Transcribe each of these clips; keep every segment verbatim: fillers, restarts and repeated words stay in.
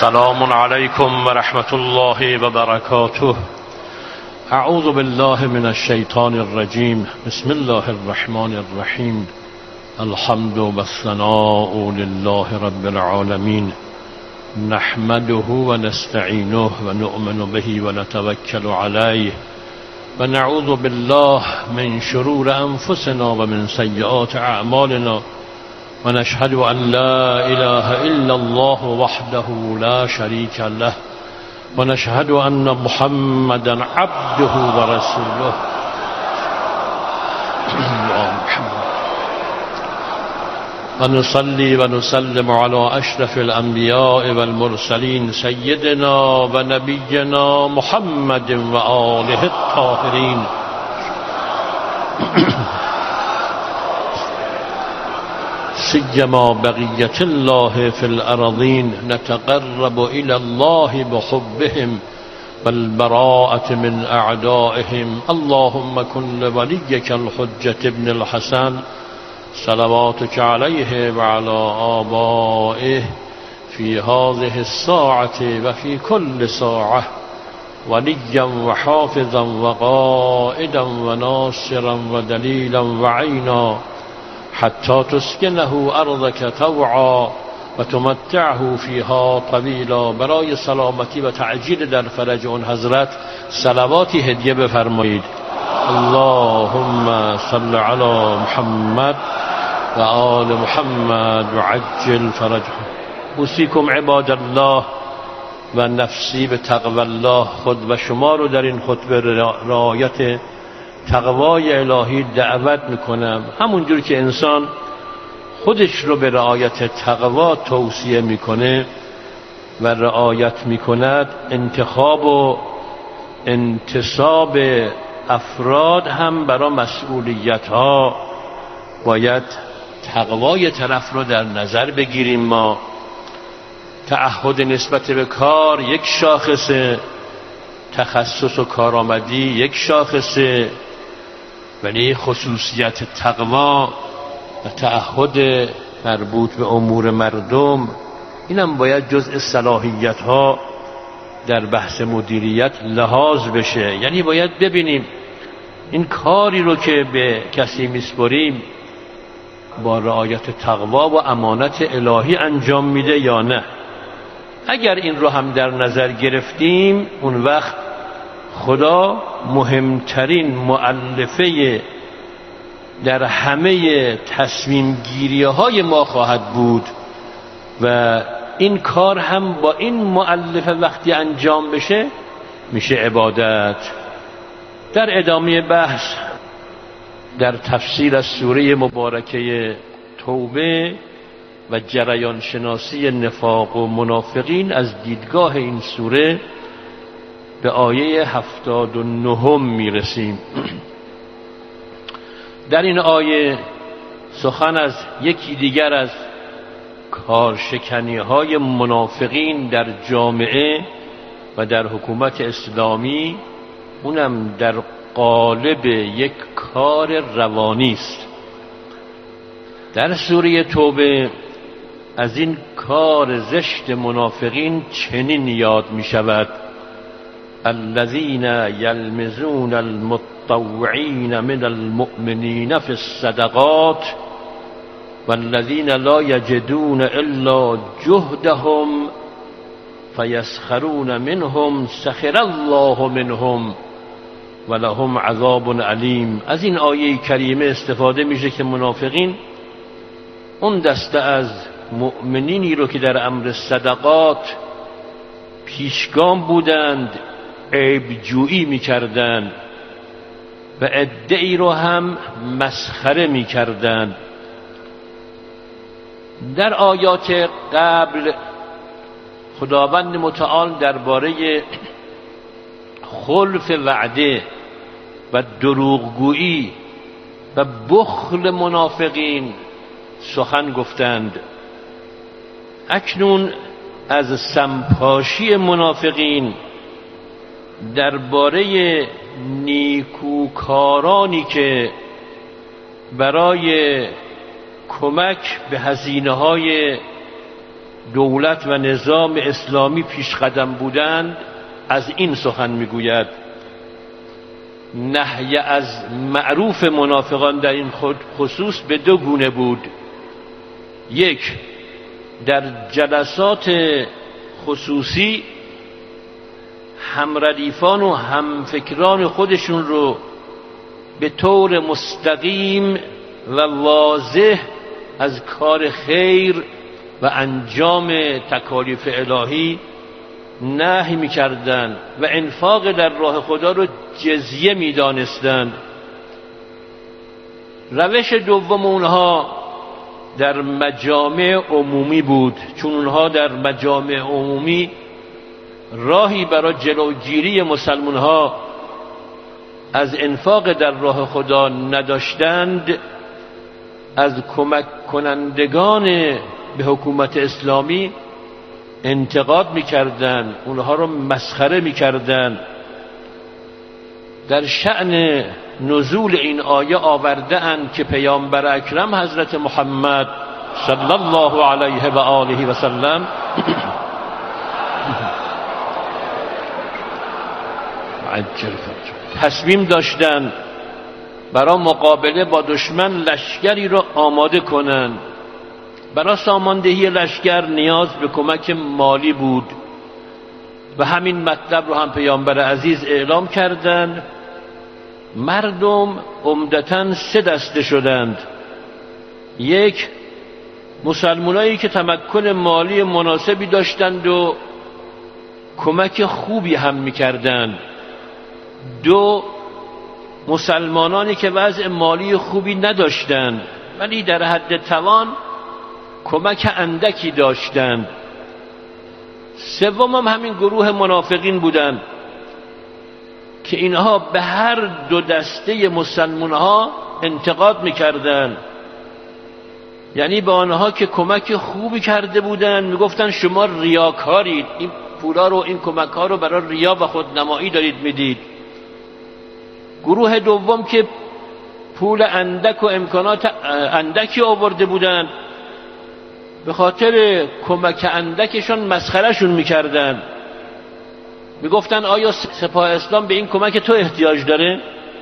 سلام علیکم و رحمت الله و برکاته. اعوذ بالله من الشیطان الرجیم. بسم الله الرحمن الرحیم. الحمد و الثناء لله رب العالمین. نحمده و نستعینه و نؤمن به و نتوکل علیه و نعوذ بالله من شرور انفسنا و من سیئات اعمالنا و نشهد ان لا اله الا الله وحده لا شریک له و نشهد ان محمدا عبده و رسوله. و نصلی و نسلم علی اشرف الانبیاء والمرسلین سیدنا و نبینا محمد و آله الطاهرین. سیما بقیت الله فی الارضین نتقرب الی الله بحبهم والبراءة من اعدائهم. اللهم کن لولیک الحجة ابن الحسن صلواتك علیه و علی آبائه فی هذه الساعة و فی کل ساعة ولیا و حافظا و قائدا و ناصرا و دلیلا و عینا حتی تسکنه ارضك طوعا و تمتعه فیها طویلا. برای سلامتی و تعجیل در فرج اون حضرت صلواتی هدیه بفرمایید. اللهم صل علی محمد و آل محمد و عجل فرجه. اوصیکم عباد الله و نفسی به تقوی الله. خود و شما رو در این خطبه رعایت تقوای الهی دعوت میکنم. همونجور که انسان خودش رو به رعایت تقوا توصیه میکنه و رعایت میکند، انتخاب و انتصاب افراد هم برای مسئولیت ها باید تقوای طرف رو در نظر بگیریم. ما تعهد نسبت به کار یک شاخصه، تخصص و کارآمدی یک شاخصه، ولی خصوصیت تقوا و تعهد مربوط به امور مردم اینم باید جزء صلاحیت ها در بحث مدیریت لحاظ بشه. یعنی باید ببینیم این کاری رو که به کسی میسپاریم با رعایت تقوا و امانت الهی انجام میده یا نه. اگر این رو هم در نظر گرفتیم، اون وقت خدا مهمترین مؤلفه در همه تصمیم گیری های ما خواهد بود و این کار هم با این مؤلفه وقتی انجام بشه میشه عبادت. در ادامه بحث در تفسیر از سوره مبارکه توبه و جریان شناسی نفاق و منافقین از دیدگاه این سوره به آیه هفتاد و نهم میرسیم. در این آیه سخن از یکی دیگر از کارشکنی های منافقین در جامعه و در حکومت اسلامی، اونم در قالب یک کار روانی است. در سوره توبه از این کار زشت منافقین چنین یاد می شود: الذين يلمزون المتطوعين من المؤمنين في الصدقات والذين لا يجدون إلا جهدهم فيسخرون منهم سخر الله منهم ولهم عذاب علیم. از این آیه کریمه استفاده میشه که منافقین اون دسته از مؤمنینی رو که در امر صدقات پیشگام بودند عیبجویی میکردند و عده‌ای رو هم مسخره میکردند. در آیات قبل خداوند متعال درباره خلف وعده و دروغگویی و بخل منافقین سخن گفتند. اکنون از سمپاشی منافقین درباره نیکوکارانی که برای کمک به هزینه‌های دولت و نظام اسلامی پیش قدم بودند از این سخن میگوید: نهی از معروف منافقان در این خصوص به دو گونه بود. یک، در جلسات خصوصی همردیفان و همفکران خودشون رو به طور مستقیم و واضح از کار خیر و انجام تکالیف الهی نهی می‌کردند و انفاق در راه خدا رو جزیه می‌دانستند. روش دوم اونها در مجامع عمومی بود، چون اونها در مجامع عمومی راهی برای جلوگیری مسلمان‌ها از انفاق در راه خدا نداشتند. از کمک کنندگان به حکومت اسلامی انتقاد می‌کردند، اونها رو مسخره می‌کردند. در شأن نزول این آیه آورده اند که پیامبر اکرم حضرت محمد صلی الله علیه و آله و سلم تصمیم داشتند برای مقابله با دشمن لشکری را آماده کنند. برای ساماندهی لشکر نیاز به کمک مالی بود و همین مطلب رو هم پیامبر عزیز اعلام کردند. مردم عمدتاً سه دسته شدند. یک، مسلمانایی که تمکن مالی مناسبی داشتند و کمک خوبی هم می‌کردند. دو، مسلمانانی که وضع مالی خوبی نداشتند ولی در حد توان کمک اندکی داشتند. سوم هم همین گروه منافقین بودند که اینها به هر دو دسته مسلمان‌ها انتقاد می‌کردند. یعنی به آنها که کمک خوبی کرده بودند میگفتند شما ریاکارید، این پولا رو، این کمک‌ها رو برای ریا و خودنمایی دارید میدید. گروه دوم که پول اندک و امکانات اندکی آورده بودند، به خاطر کمک اندکشون مسخرهشون میکردن، میگفتن آیا سپاه اسلام به این کمک تو احتیاج داره؟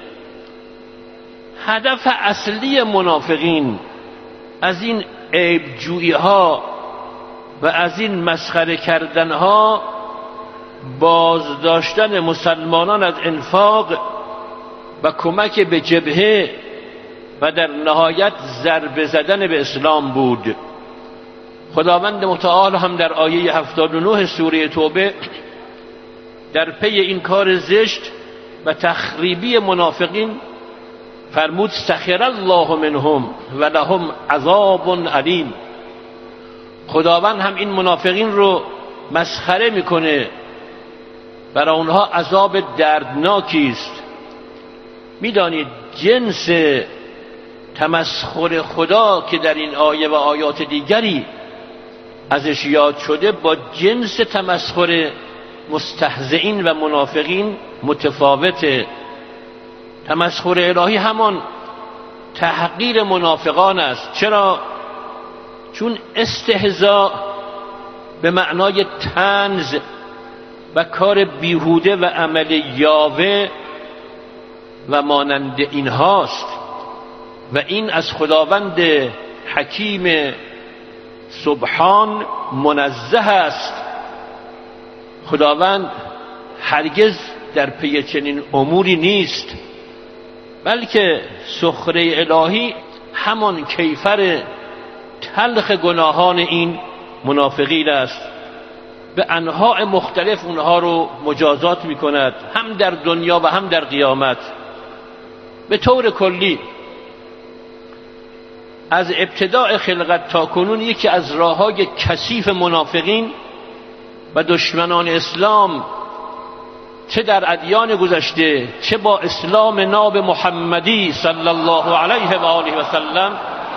هدف اصلی منافقین از این عیبجویی ها و از این مسخره کردن ها بازداشتن مسلمانان از انفاق و کمک به جبهه و در نهایت ضربه زدن به اسلام بود. خداوند متعال هم در آیه هفتاد و نه سوره توبه در پی این کار زشت و تخریبی منافقین فرمود سخر الله منهم و لهم عذاب علیم. خداوند هم این منافقین رو مسخره میکنه، برای اونها عذاب دردناکی است. میدانید جنس تمسخر خدا که در این آیه و آیات دیگری ازش یاد شده با جنس تمسخر مستهزئین و منافقین متفاوته. تمسخر الهی همان تحقیر منافقان است. چرا؟ چون استهزاء به معنای طنز و کار بیهوده و عمل یاوه و مانند اینهاست و این از خداوند حکیم سبحان منزه است. خداوند هرگز در پی چنین اموری نیست، بلکه سخره الهی همان کیفر تلخ گناهان این منافقین است. به انواع مختلف اونها رو مجازات می کند، هم در دنیا و هم در قیامت. به طور کلی از ابتداء خلقت تا کنون یکی از راه‌های کثیف منافقین و دشمنان اسلام چه در ادیان گذشته چه با اسلام ناب محمدی صلی الله علیه و آله و سلم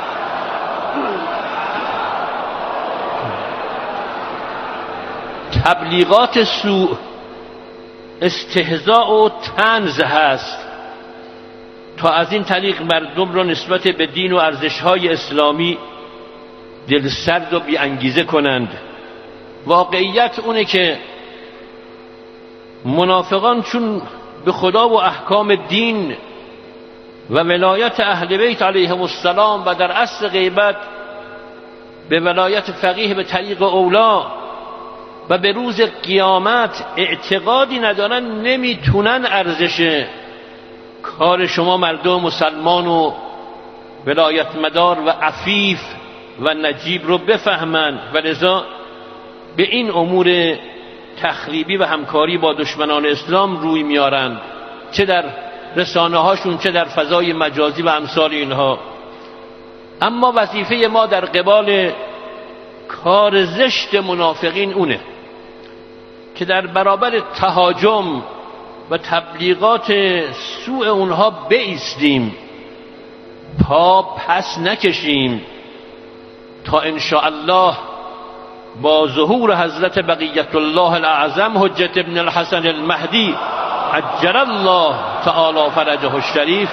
تبلیغات سوء، استهزاء و طنز هست تا از این طریق مردم را نسبت به دین و ارزش‌های اسلامی دلسرد و بی‌انگیزه کنند. واقعیت اونه که منافقان چون به خدا و احکام دین و ولایت اهل بیت علیهم السلام و در اصل غیبت به ولایت فقیه به طریق اولا و به روز قیامت اعتقادی ندارن، نمیتونن ارزش کار شما مردم مسلمان و ولایت مدار و عفیف و نجیب رو بفهمند و لذا به این امور تخریبی و همکاری با دشمنان اسلام روی میارند، چه در رسانه هاشون چه در فضای مجازی و امثال اینها. اما وظیفه ما در قبال کار زشت منافقین اونه که در برابر تهاجم و تبلیغات سوء اونها بایستیم، پا پس نکشیم تا انشاءالله با ظهور حضرت بقیت الله الاعظم حجت ابن الحسن المهدی عجل الله تعالی فرجه الشریف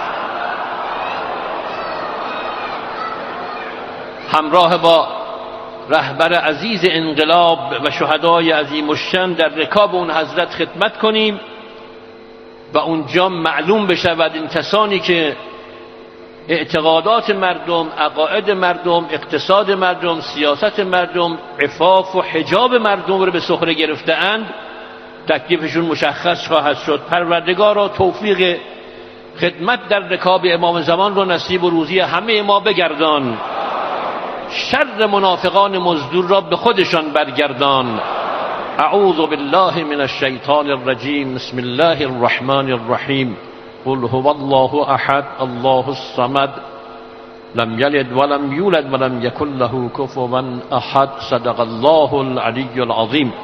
همراه با رهبر عزیز انقلاب و شهدای عظیم الشان در رکاب اون حضرت خدمت کنیم و اونجا معلوم بشود این کسانی که اعتقادات مردم، عقاید مردم، اقتصاد مردم، سیاست مردم، عفاف و حجاب مردم رو به سخره گرفته اند، تکلیفشون مشخص خواهد شد. پروردگارا توفیق خدمت در رکاب امام زمان رو نصیب و روزی همه ما بگردان، شر منافقان مزدور را به خودشان برگردان. اعوذ بالله من الشیطان الرجیم. بسم الله الرحمن الرحیم. قل هو الله احد الله الصمد لم یلد ولم یولد ولم یکن له کفوا احد. صدق الله العلی العظیم.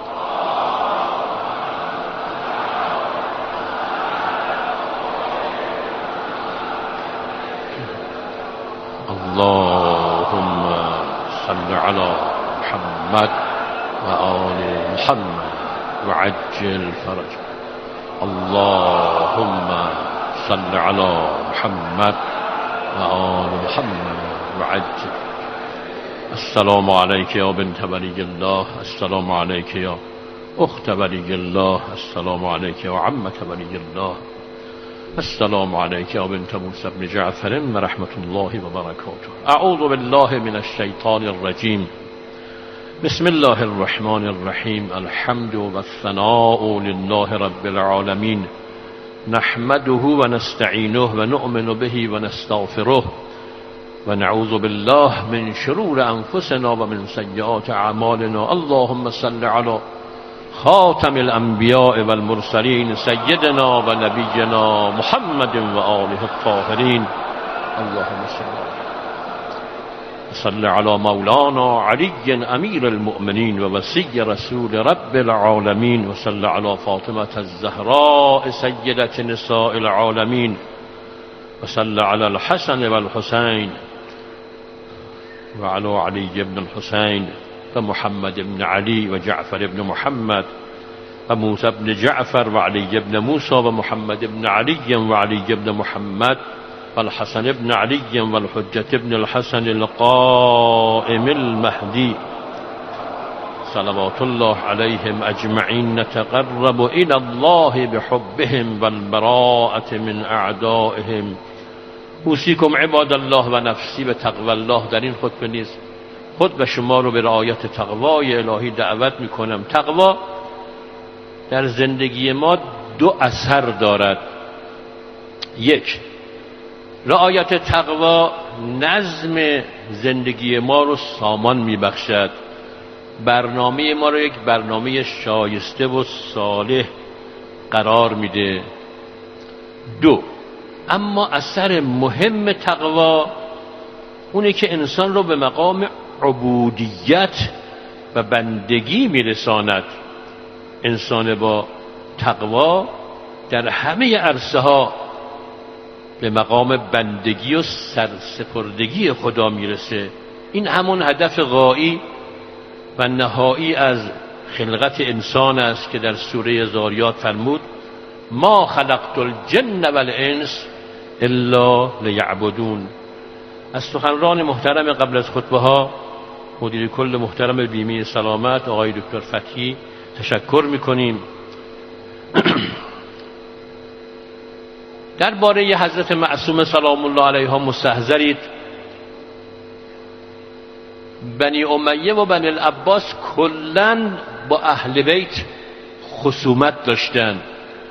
اللهم صل على محمد و آل محمد و عجل فرج. اللهم صل على محمد و آل محمد و عجل. السلام علیک یا بنت ولی الله، السلام علیک یا اخت ولی الله، السلام علیک یا عمت ولی الله، السلام علیک یا بنت موسی بن جعفر و رحمت الله و برکاته. اعوذ بالله من الشیطان الرجیم. بسم الله الرحمن الرحیم. الحمد و الثناء لله رب العالمین، نحمده و نستعینه و نؤمن به و نستغفره و نعوذ بالله من شرور انفسنا و من سیئات اعمالنا. اللهم صل علی خاتم الانبیاء والمرسلین سیدنا و نبینا محمد و آله الطاهرین. اللهم صل صل علی مولانا علی امیر المؤمنین و وصی رسول رب العالمین و صل علی فاطمه الزهراء سیدة نساء العالمین و صل علی الحسن و الحسین و علی علی بن الحسین و محمد بن علی و جعفر بن محمد و موسی بن جعفر و علی بن موسی و محمد بن علی و علی بن محمد و الحسن بن علی و الحجة بن الحسن القائم المهدی صلوات الله علیهم اجمعین. نتقرب الى الله بحبهم والبراءة من اعدائهم. اوصیکم عباد الله و نفسی به تقوی الله. در این خطبه نیز خود و شما رو به رعایت تقوای الهی دعوت میکنم. تقوا در زندگی ما دو اثر دارد. یک، رعایت تقوا نظم زندگی ما رو سامان میبخشد، برنامه ما رو یک برنامه شایسته و صالح قرار میده. دو، اما اثر مهم تقوا اونه که انسان رو به مقام عبودیت و بندگی میرساند. انسان با تقوا در همه عرصه ها به مقام بندگی و سرسپردگی خدا میرسه. این همون هدف غایی و نهایی از خلقت انسان است که در سوره ذاریات فرمود ما خلقت الجن والانس الا لیعبدون. از سخنران محترم قبل از خطبه ها مدیر کل محترم بیمه سلامت آقای دکتر فتحی تشکر میکنیم. درباره حضرت معصومه سلام الله علیها مستحضرید. بنی امیه و بنی العباس کلاً با اهل بیت خصومت داشتند،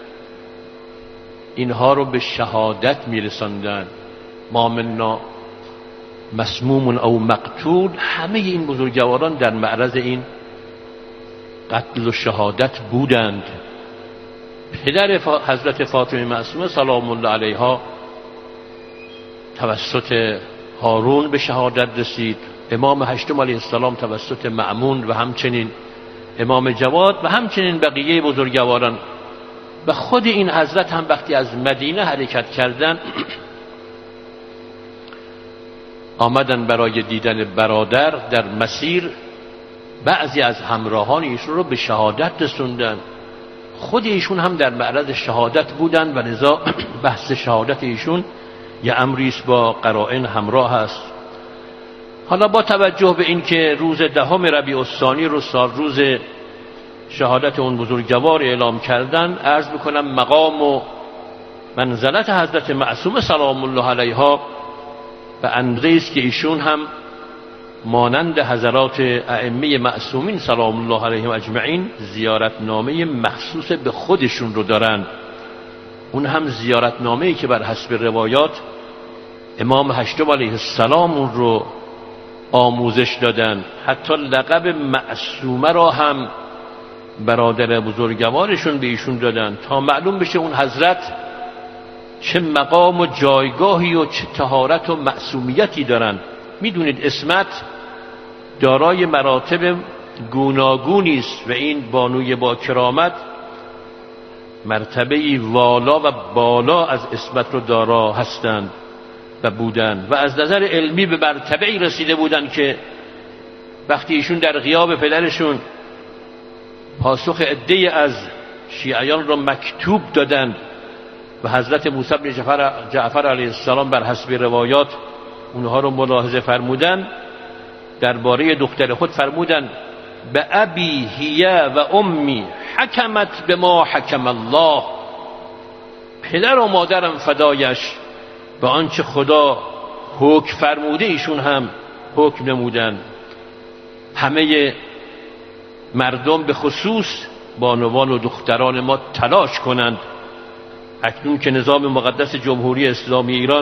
اینها رو به شهادت میرساندن. ما منا مسموم او مقتول، همه این بزرگواران در معرض این قتل و شهادت بودند. پدر حضرت فاطمه معصومه سلام الله علیها توسط هارون به شهادت رسید، امام هشتم علیه السلام توسط مأمون و همچنین امام جواد و همچنین بقیه بزرگواران. و خود این حضرت هم وقتی از مدینه حرکت کردن آمدن برای دیدن برادر، در مسیر بعضی از همراهان ایشون رو به شهادت رسوندن. خود ایشون هم در معرض شهادت بودن و لذا بحث شهادت ایشون یه امری است با قرائن همراه است. حالا با توجه به این که روز دهم ربیع الثانی رو سال روز شهادت اون بزرگوار اعلام کردن، عرض میکنم مقام و منزلت حضرت معصومه سلام الله علیها و اندازه‌ای است که ایشون هم مانند حضرات ائمه معصومین سلام الله علیهم اجمعین زیارتنامه مخصوص به خودشون رو دارن. اون هم زیارتنامه‌ای که بر حسب روایات امام هشتم علیه السلام اون رو آموزش دادن. حتی لقب معصومه را هم برادر بزرگوارشون به ایشون دادن تا معلوم بشه اون حضرت چه مقام و جایگاهی و چه طهارت و معصومیتی دارن. میدونید عصمت دارای مراتب گوناگونی است و این بانوی با کرامت مرتبه‌ای والا و بالا از عصمت رو دارا هستند و بودند و از نظر علمی به مرتبه‌ای رسیده بودند که وقتی ایشون در غیاب پدرشون پاسخ عده‌ای از شیعیان را مکتوب دادند و حضرت موسی بن جعفر, جعفر علیه السلام بر حسب روایات اونها رو ملاحظه فرمودن، درباره دختر خود فرمودن به ابی هیه و امی حکمت به ما حکم الله، پدر و مادرم فدایش به آنچه خدا حکم فرموده ایشون هم حکم نمودن. همه مردم به خصوص بانوان و دختران ما تلاش کنند اکنون که نظام مقدس جمهوری اسلامی ایران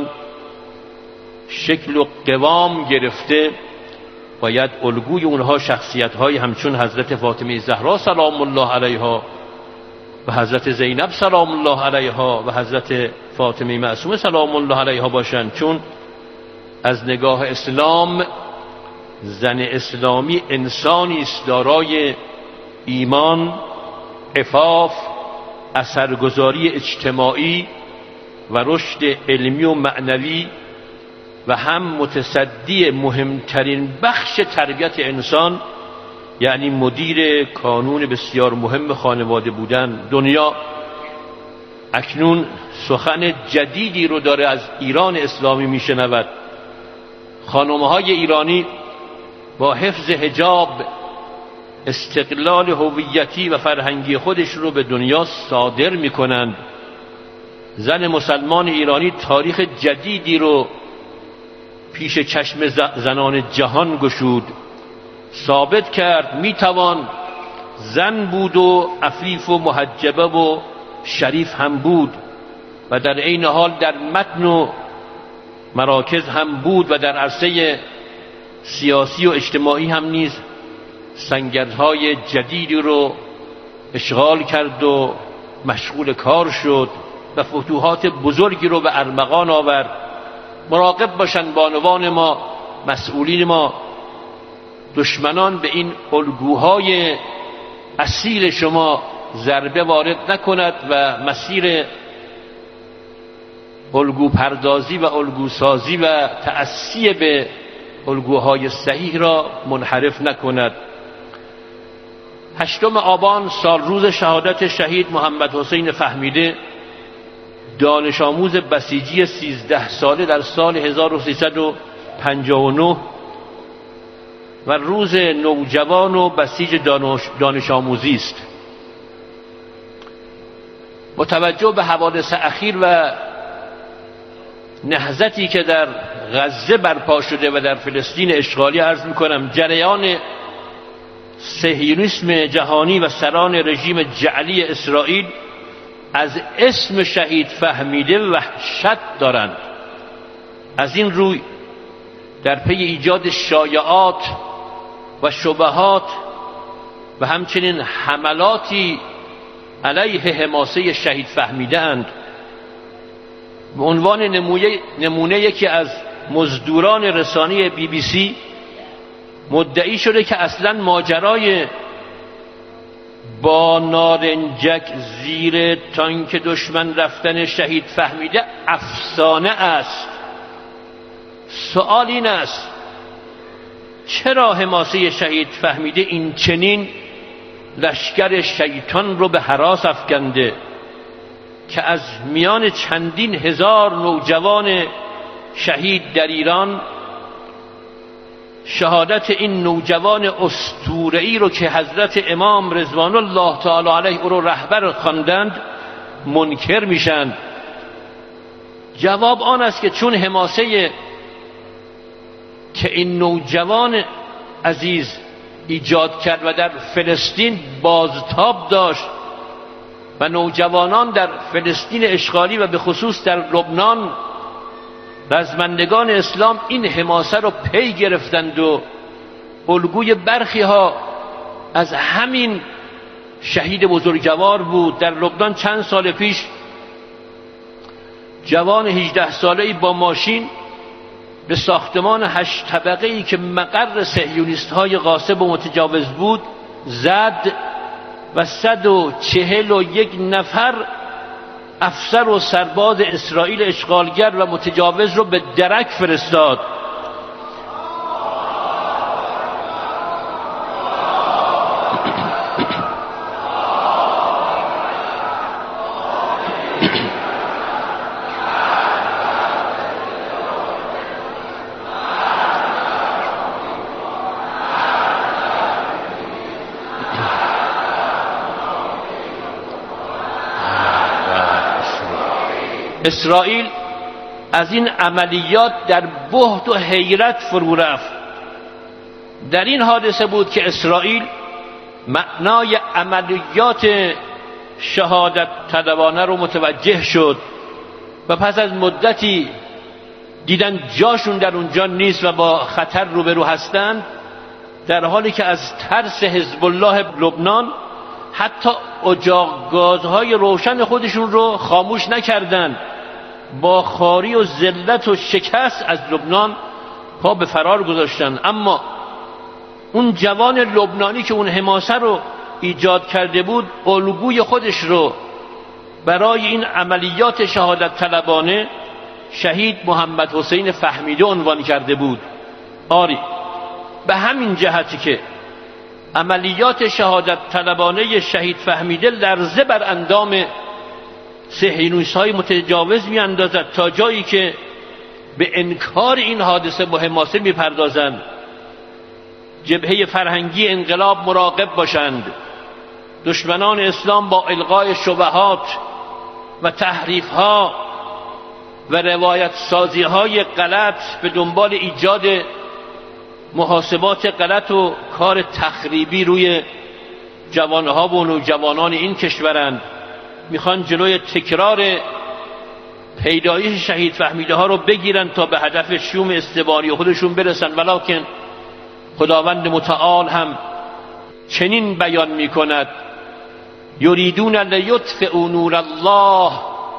شکل و قوام گرفته، باید الگوی اونها شخصیت‌های همچون حضرت فاطمه زهرا سلام الله علیها و حضرت زینب سلام الله علیها و حضرت فاطمه معصومه سلام الله علیها باشند. چون از نگاه اسلام زن اسلامی انسانی است دارای ایمان، عفاف، اثرگذاری اجتماعی و رشد علمی و معنوی و هم متصدی مهمترین بخش تربیت انسان، یعنی مدیر کانون بسیار مهم خانواده بودن. دنیا اکنون سخن جدیدی رو داره از ایران اسلامی میشنود. خانم‌های ایرانی با حفظ حجاب استقلال هویتی و فرهنگی خودش رو به دنیا صادر میکنند. زن مسلمان ایرانی تاریخ جدیدی رو پیش چشم زنان جهان گشود، ثابت کرد میتوان زن بود و عفیف و محجبه و شریف هم بود و در عین حال در متن و مراکز هم بود و در عرصه سیاسی و اجتماعی هم نیز سنگرهای جدیدی رو اشغال کرد و مشغول کار شد و فتوحات بزرگی رو به ارمغان آورد. مراقب باشن بانوان ما، مسئولین ما، دشمنان به این الگوهای اصیل شما ضربه وارد نکند و مسیر الگو پردازی و الگو سازی و تأسی به الگوهای صحیح را منحرف نکند. هشتم آبان سال روز شهادت شهید محمد حسین فهمیده، دانش آموز بسیجی سیزده ساله در سال هزار و سیصد و پنجاه و نه و روز نوجوان و بسیج دانش, دانش آموزی است. با توجه به حوادث اخیر و نهضتی که در غزه برپا شده و در فلسطین اشغالی، عرض میکنم جریان صهیونیسم جهانی و سران رژیم جعلی اسرائیل از اسم شهید فهمیده وحشت دارند. از این روی در پی ایجاد شایعات و شبهات و همچنین حملاتی علیه حماسه شهید فهمیده اند. به عنوان نمونه یکی از مزدوران رسانه بی بی سی مدعی شده که اصلا ماجرای با نارنجک زیر تانک دشمن رفتن شهید فهمیده افسانه است. سوال این است چرا حماسه شهید فهمیده این چنین لشکر شیطان رو به هراس افکنده که از میان چندین هزار نوجوان شهید در ایران شهادت این نوجوان اسطوره‌ای رو که حضرت امام رضوان الله تعالی علیه او رو رهبر خواندند منکر میشن؟ جواب آن است که چون حماسه که این نوجوان عزیز ایجاد کرد و در فلسطین بازتاب داشت و نوجوانان در فلسطین اشغالی و به خصوص در لبنان رزمندگان اسلام این حماسه رو پی گرفتند و الگوی برخی ها از همین شهید بزرگوار بود. در لبنان چند سال پیش جوان هجده ساله‌ای با ماشین به ساختمان هشت طبقه‌ای که مقر صهیونیست‌های غاصب و متجاوز بود زد و صد و چهل و یک نفر افسر و سرباز اسرائیل اشغالگر و متجاوز رو به درک فرستاد. اسرائیل از این عملیات در بهت و حیرت فرو رفت. در این حادثه بود که اسرائیل معنای عملیات شهادت طلبانه رو متوجه شد و پس از مدتی دیدن جاشون در اونجا نیست و با خطر روبرو هستند، در حالی که از ترس حزب الله لبنان حتی اجاق گازهای روشن خودشون رو خاموش نکردند. با خواری و ذلت و شکست از لبنان پا به فرار گذاشتن. اما اون جوان لبنانی که اون حماسه رو ایجاد کرده بود الگوی خودش رو برای این عملیات شهادت طلبانه شهید محمد حسین فهمیده عنوان کرده بود. آری به همین جهتی که عملیات شهادت طلبانه شهید فهمیده لرزه بر اندام صهیونیست‌های متجاوز می‌اندازد تا جایی که به انکار این حادثه با حماسه می‌پردازند. جبهه فرهنگی انقلاب مراقب باشند. دشمنان اسلام با الغای شبهات و تحریف‌ها و روایت سازی‌های غلط به دنبال ایجاد محاسبات غلط و کار تخریبی روی جوانها و نوجوانان این کشورند. میخوان جلوی تکرار پیدایش شهید فهمیده ها رو بگیرن تا به هدف شوم استعماری خودشون برسن. ولکن خداوند متعال هم چنین بیان میکند: یریدون لیطفئوا نور الله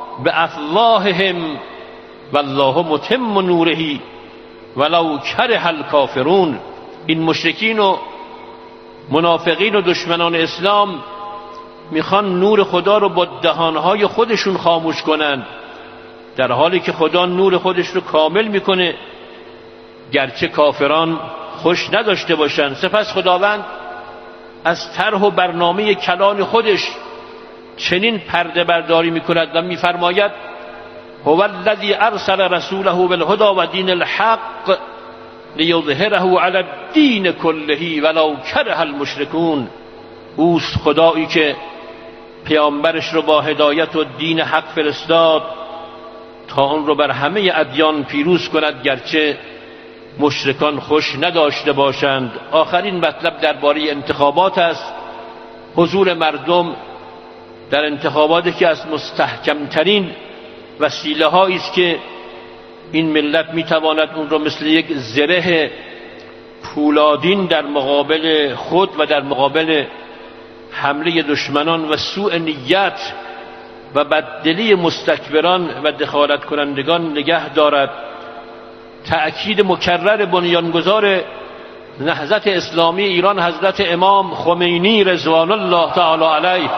بافواههم والله متم نوره ولو کره الکافرون. این مشرکین و منافقین و دشمنان اسلام میخوان نور خدا رو با دهانهای خودشون خاموش کنند، در حالی که خدا نور خودش رو کامل میکنه گرچه کافران خوش نداشته باشند. سپس خداوند از طرح و برنامه کلان خودش چنین پرده برداری میکند و میفرماید: هو الذی ارسل رسوله بالهدى و دین الحق لیظهره علی الدین کله ولو کره المشرکون. اوست خدایی که پیامبرش رو با هدایت و دین حق فرستاد تا اون رو بر همه ادیان پیروز کند گرچه مشرکان خوش نداشته باشند. آخرین مطلب درباره انتخابات است. حضور مردم در انتخاباتی که از مستحکمترین وسیله هایی است که این ملت میتواند اون رو مثل یک زره پولادین در مقابل خود و در مقابل حمله دشمنان و سوء نیت و بددلی مستکبران و دخالت کنندگان نگه دارد. تأکید مکرر بنیانگذار نهضت اسلامی ایران حضرت امام خمینی رضوان الله تعالی علیه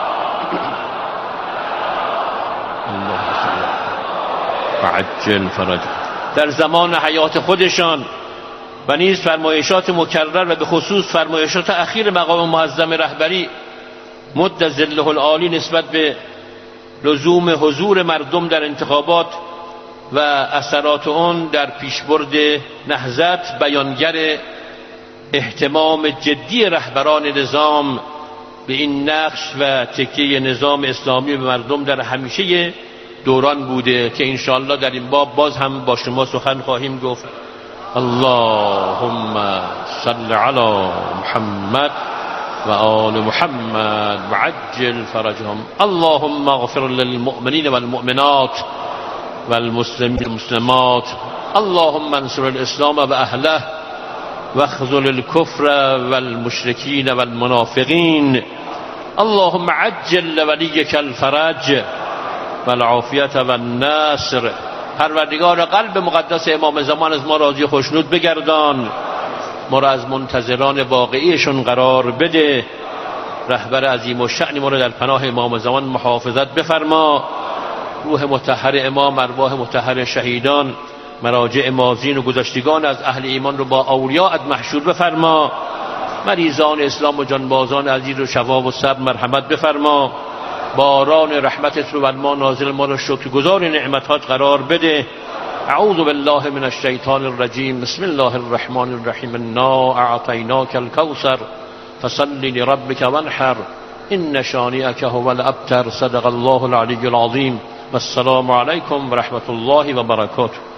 عجل فرج در زمان حیات خودشان و نیز فرمایشات مکرر و به خصوص فرمایشات اخیر مقام معظم رهبری مد ظله العالی نسبت به لزوم حضور مردم در انتخابات و اثرات آن در پیشبرد نهضت بیانگر اهتمام جدی رهبران نظام به این نقش و تکیه نظام اسلامی به مردم در همیشه دوران بوده که انشاءالله در این باب باز هم با شما سخن خواهیم گفت. اللهم صل علی محمد و آل محمد و عجل فرجهم. اللهم اغفر للمؤمنین والمؤمنات والمسلمین والمسلمات. اللهم انصر الاسلام و اهله واخذل الكفر والمشركين والمنافقين. اللهم عجل لوليك الفرج والعافیت و النصر. پروردگار قلب مقدس امام زمان از ما راضی خوشنود بگردان، ما را از منتظران واقعیشون قرار بده. رهبر عظیم و شأن ما را در پناه امام زمان محافظت بفرما. روح مطهر امام، ارواح مطهر شهیدان، مراجع ماضین و گذشتگان از اهل ایمان رو با اولیاءت محشور بفرما. مریضان اسلام و جانبازان عزیز و شفا و صبر مرحمت بفرما. باران رحمتت رو بر ما نازل، ما را شکرگزار نعمتات قرار بده. اعوذ بالله من الشیطان الرجیم. بسم الله الرحمن الرحیم. انا اعطیناک الکوثر فصل لربک وانحر ان شانئک هو الابتر. صدق الله العلی العظیم. والسلام علیکم و رحمت الله و برکاته.